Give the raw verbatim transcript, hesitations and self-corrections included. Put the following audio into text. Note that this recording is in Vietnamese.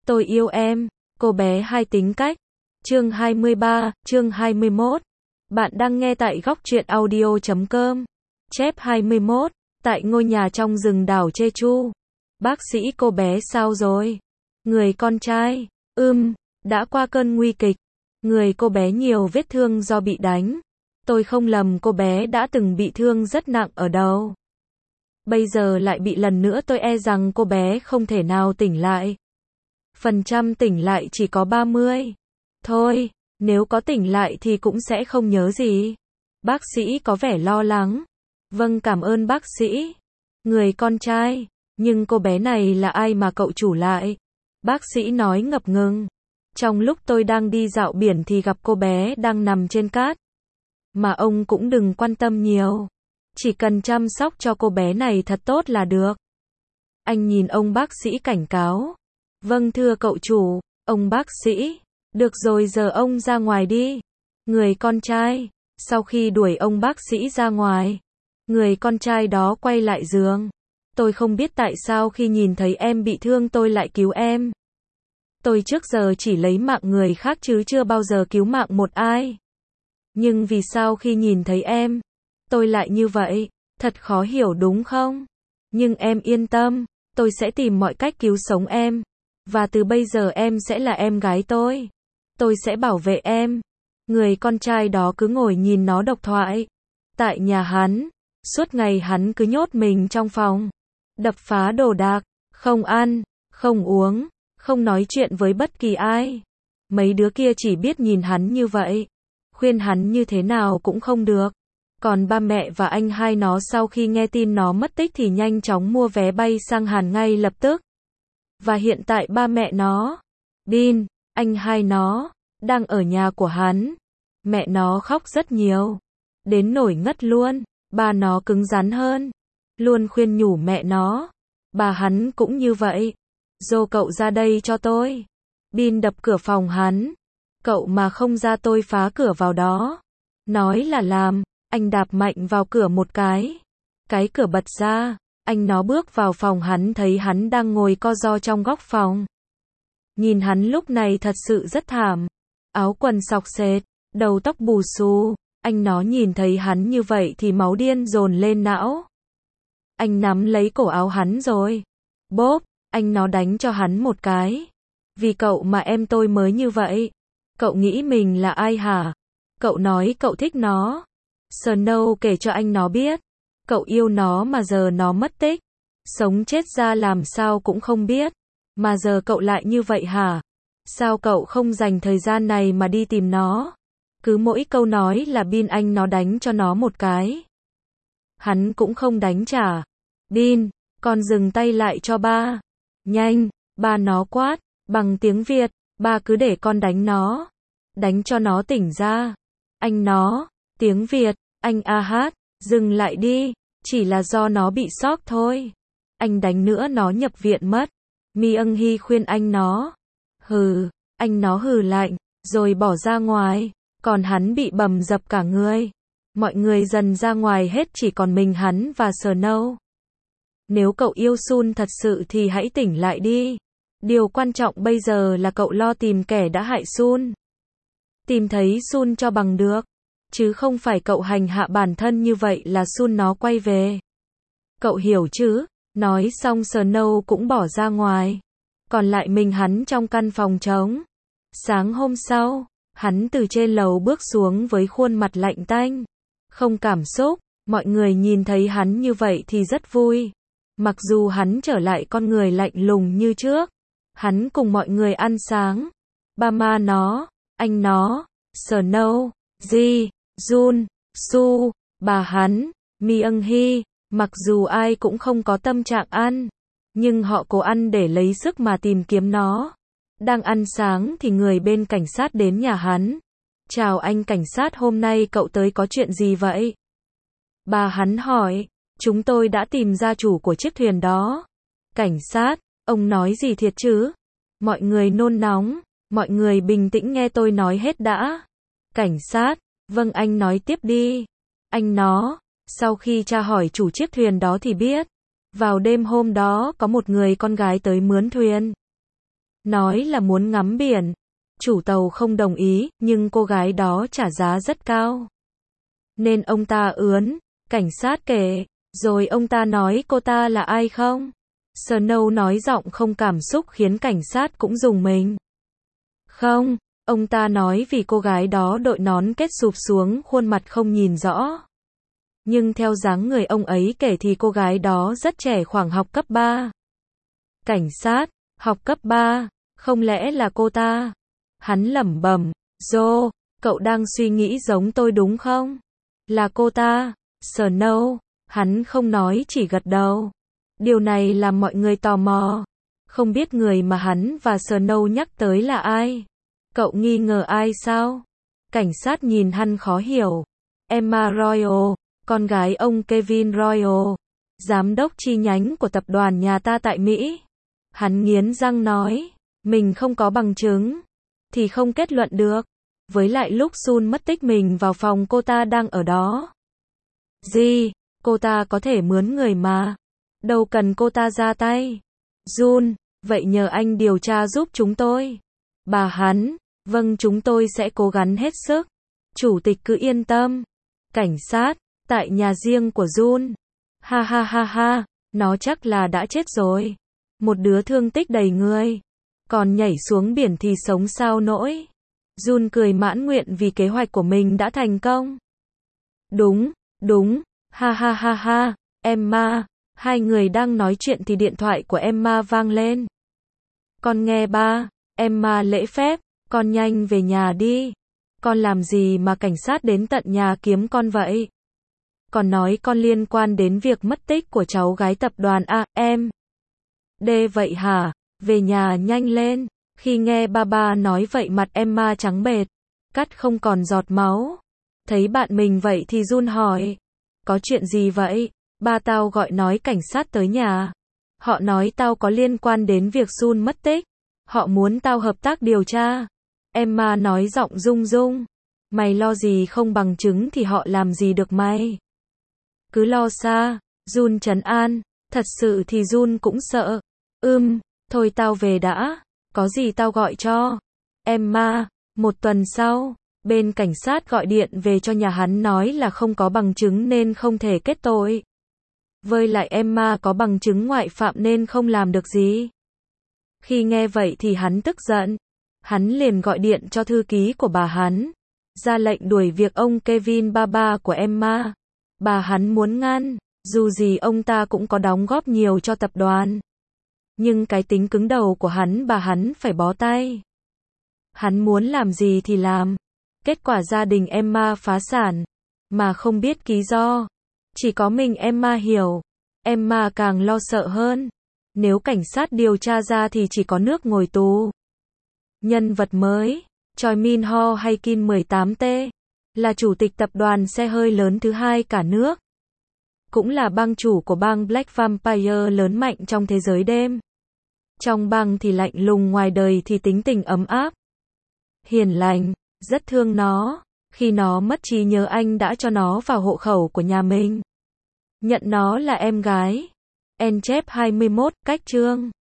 Tôi yêu em, cô bé hai tính cách. Chương hai mươi ba, chương hai mươi mốt. Bạn đang nghe tại góc truyện audio chấm com. Chép hai mươi mốt. Tại ngôi nhà trong rừng đảo Jeju. Bác sĩ, cô bé sao rồi? Người con trai, ưm, đã qua cơn nguy kịch. Người cô bé nhiều vết thương do bị đánh. Tôi không lầm cô bé đã từng bị thương rất nặng ở đầu. Bây giờ lại bị lần nữa, tôi e rằng cô bé không thể nào tỉnh lại. Phần trăm tỉnh lại chỉ có ba mươi. Thôi, nếu có tỉnh lại thì cũng sẽ không nhớ gì. Bác sĩ có vẻ lo lắng. Vâng, cảm ơn bác sĩ. Người con trai, nhưng cô bé này là ai mà cậu chủ lại? Bác sĩ nói ngập ngừng. Trong lúc tôi đang đi dạo biển thì gặp cô bé đang nằm trên cát. Mà ông cũng đừng quan tâm nhiều. Chỉ cần chăm sóc cho cô bé này thật tốt là được. Anh nhìn ông bác sĩ cảnh cáo. Vâng thưa cậu chủ, ông bác sĩ. Được rồi, giờ ông ra ngoài đi. Người con trai, sau khi đuổi ông bác sĩ ra ngoài, người con trai đó quay lại giường. Tôi không biết tại sao khi nhìn thấy em bị thương tôi lại cứu em. Tôi trước giờ chỉ lấy mạng người khác chứ chưa bao giờ cứu mạng một ai. Nhưng vì sao khi nhìn thấy em, tôi lại như vậy? Thật khó hiểu đúng không? Nhưng em yên tâm, tôi sẽ tìm mọi cách cứu sống em. Và từ bây giờ em sẽ là em gái tôi. Tôi sẽ bảo vệ em. Người con trai đó cứ ngồi nhìn nó độc thoại. Tại nhà hắn, suốt ngày hắn cứ nhốt mình trong phòng, đập phá đồ đạc, không ăn, không uống, không nói chuyện với bất kỳ ai. Mấy đứa kia chỉ biết nhìn hắn như vậy, khuyên hắn như thế nào cũng không được. Còn ba mẹ và anh hai nó sau khi nghe tin nó mất tích thì nhanh chóng mua vé bay sang Hàn ngay lập tức. Và hiện tại ba mẹ nó, Bin, anh hai nó, đang ở nhà của hắn. Mẹ nó khóc rất nhiều, đến nổi ngất luôn. Ba nó cứng rắn hơn, luôn khuyên nhủ mẹ nó. Bà hắn cũng như vậy. Dô, cậu ra đây cho tôi. Bin đập cửa phòng hắn. Cậu mà không ra tôi phá cửa vào đó. Nói là làm, anh đạp mạnh vào cửa một cái. Cái cửa bật ra, anh nó bước vào phòng hắn thấy hắn đang ngồi co ro trong góc phòng. Nhìn hắn lúc này thật sự rất thảm. Áo quần xộc xệch, đầu tóc bù xù. Anh nó nhìn thấy hắn như vậy thì máu điên dồn lên não. Anh nắm lấy cổ áo hắn rồi. Bốp, anh nó đánh cho hắn một cái. Vì cậu mà em tôi mới như vậy. Cậu nghĩ mình là ai hả? Cậu nói cậu thích nó. Snow kể cho anh nó biết. Cậu yêu nó mà giờ nó mất tích. Sống chết ra làm sao cũng không biết. Mà giờ cậu lại như vậy hả? Sao cậu không dành thời gian này mà đi tìm nó? Cứ mỗi câu nói là Bin anh nó đánh cho nó một cái. Hắn cũng không đánh trả. Bin, con dừng tay lại cho ba. Nhanh, ba nó quát, bằng tiếng Việt, ba cứ để con đánh nó. Đánh cho nó tỉnh ra. Anh nó, tiếng Việt, anh a hát, dừng lại đi, chỉ là do nó bị sốc thôi. Anh đánh nữa nó nhập viện mất. Mi ưng hy khuyên anh nó. Hừ, anh nó hừ lạnh, rồi bỏ ra ngoài. Còn hắn bị bầm dập cả người. Mọi người dần ra ngoài hết, chỉ còn mình hắn và Snow. Nếu cậu yêu Sun thật sự thì hãy tỉnh lại đi. Điều quan trọng bây giờ là cậu lo tìm kẻ đã hại Sun. Tìm thấy Sun cho bằng được. Chứ không phải cậu hành hạ bản thân như vậy là Sun nó quay về. Cậu hiểu chứ? Nói xong Snow cũng bỏ ra ngoài. Còn lại mình hắn trong căn phòng trống. Sáng hôm sau, hắn từ trên lầu bước xuống với khuôn mặt lạnh tanh, không cảm xúc. Mọi người nhìn thấy hắn như vậy thì rất vui. Mặc dù hắn trở lại con người lạnh lùng như trước. Hắn cùng mọi người ăn sáng. Ba ma nó, anh nó, Snow, Ji, Jun, Su, bà hắn, Mi ưng hy. Mặc dù ai cũng không có tâm trạng ăn, nhưng họ cố ăn để lấy sức mà tìm kiếm nó. Đang ăn sáng thì người bên cảnh sát đến nhà hắn. Chào anh cảnh sát, hôm nay cậu tới có chuyện gì vậy? Bà hắn hỏi. Chúng tôi đã tìm ra chủ của chiếc thuyền đó. Cảnh sát, ông nói gì thiệt chứ? Mọi người nôn nóng. Mọi người bình tĩnh nghe tôi nói hết đã. Cảnh sát, vâng anh nói tiếp đi. Anh nó, sau khi tra hỏi chủ chiếc thuyền đó thì biết. Vào đêm hôm đó có một người con gái tới mướn thuyền. nói là muốn ngắm biển. Chủ tàu không đồng ý, nhưng cô gái đó trả giá rất cao. Nên ông ta ướn, cảnh sát kể, rồi ông ta nói cô ta là ai không? Snow nói giọng không cảm xúc khiến cảnh sát cũng rùng mình. Không, ông ta nói vì cô gái đó đội nón kết sụp xuống, khuôn mặt không nhìn rõ. Nhưng theo dáng người ông ấy kể thì cô gái đó rất trẻ, khoảng học cấp ba. Cảnh sát, học cấp ba, không lẽ là cô ta? Hắn lẩm bẩm, Joe, cậu đang suy nghĩ giống tôi đúng không? Là cô ta. Snow, hắn không nói chỉ gật đầu. Điều này làm mọi người tò mò. Không biết người mà hắn và Snow nhắc tới là ai? Cậu nghi ngờ ai sao? Cảnh sát nhìn hắn khó hiểu. Emma Royal, con gái ông Kevin Royal, giám đốc chi nhánh của tập đoàn nhà ta tại Mỹ. Hắn nghiến răng nói, mình không có bằng chứng, thì không kết luận được. Với lại lúc June mất tích mình vào phòng cô ta đang ở đó. Gì? Cô ta có thể mướn người mà. Đâu cần cô ta ra tay. June, vậy nhờ anh điều tra giúp chúng tôi. Bà hắn, vâng chúng tôi sẽ cố gắng hết sức. Chủ tịch cứ yên tâm. Cảnh sát, tại nhà riêng của June. Ha ha ha ha, nó chắc là đã chết rồi. Một đứa thương tích đầy người. Còn nhảy xuống biển thì sống sao nổi. June cười mãn nguyện vì kế hoạch của mình đã thành công. Đúng, đúng, ha ha ha ha, Emma. Hai người đang nói chuyện thì điện thoại của Emma vang lên. Con nghe ba. Emma lễ phép, con nhanh về nhà đi. Con làm gì mà cảnh sát đến tận nhà kiếm con vậy? Con nói con liên quan đến việc mất tích của cháu gái tập đoàn A, em. D vậy hả? Về nhà nhanh lên. Khi nghe ba ba nói vậy mặt Emma trắng bệch, cắt không còn giọt máu. Thấy bạn mình vậy thì June hỏi. Có chuyện gì vậy? Ba tao gọi nói cảnh sát tới nhà. Họ nói tao có liên quan đến việc June mất tích. Họ muốn tao hợp tác điều tra. Emma nói giọng rung rung. Mày lo gì không bằng chứng thì họ làm gì được mày. Cứ lo xa. June trấn an. Thật sự thì June cũng sợ. Ừm, thôi tao về đã. Có gì tao gọi cho. Emma, một tuần sau, bên cảnh sát gọi điện về cho nhà hắn nói là không có bằng chứng nên không thể kết tội. Với lại Emma có bằng chứng ngoại phạm nên không làm được gì. Khi nghe vậy thì hắn tức giận. Hắn liền gọi điện cho thư ký của bà hắn, ra lệnh đuổi việc ông Kevin ba ba của Emma. Bà hắn muốn ngăn, dù gì ông ta cũng có đóng góp nhiều cho tập đoàn. Nhưng cái tính cứng đầu của hắn bà hắn phải bó tay. Hắn muốn làm gì thì làm. Kết quả gia đình Emma phá sản, mà không biết lý do. Chỉ có mình Emma hiểu. Emma càng lo sợ hơn. Nếu cảnh sát điều tra ra thì chỉ có nước ngồi tù. Nhân vật mới, Choi Min Ho hay Kim mười tám T, là chủ tịch tập đoàn xe hơi lớn thứ hai cả nước. Cũng là bang chủ của bang Black Vampire lớn mạnh trong thế giới đêm. Trong bang thì lạnh lùng, ngoài đời thì tính tình ấm áp, hiền lành, rất thương nó. Khi nó mất trí nhớ anh đã cho nó vào hộ khẩu của nhà mình. Nhận nó là em gái. En chép hai mươi mốt, cách chương.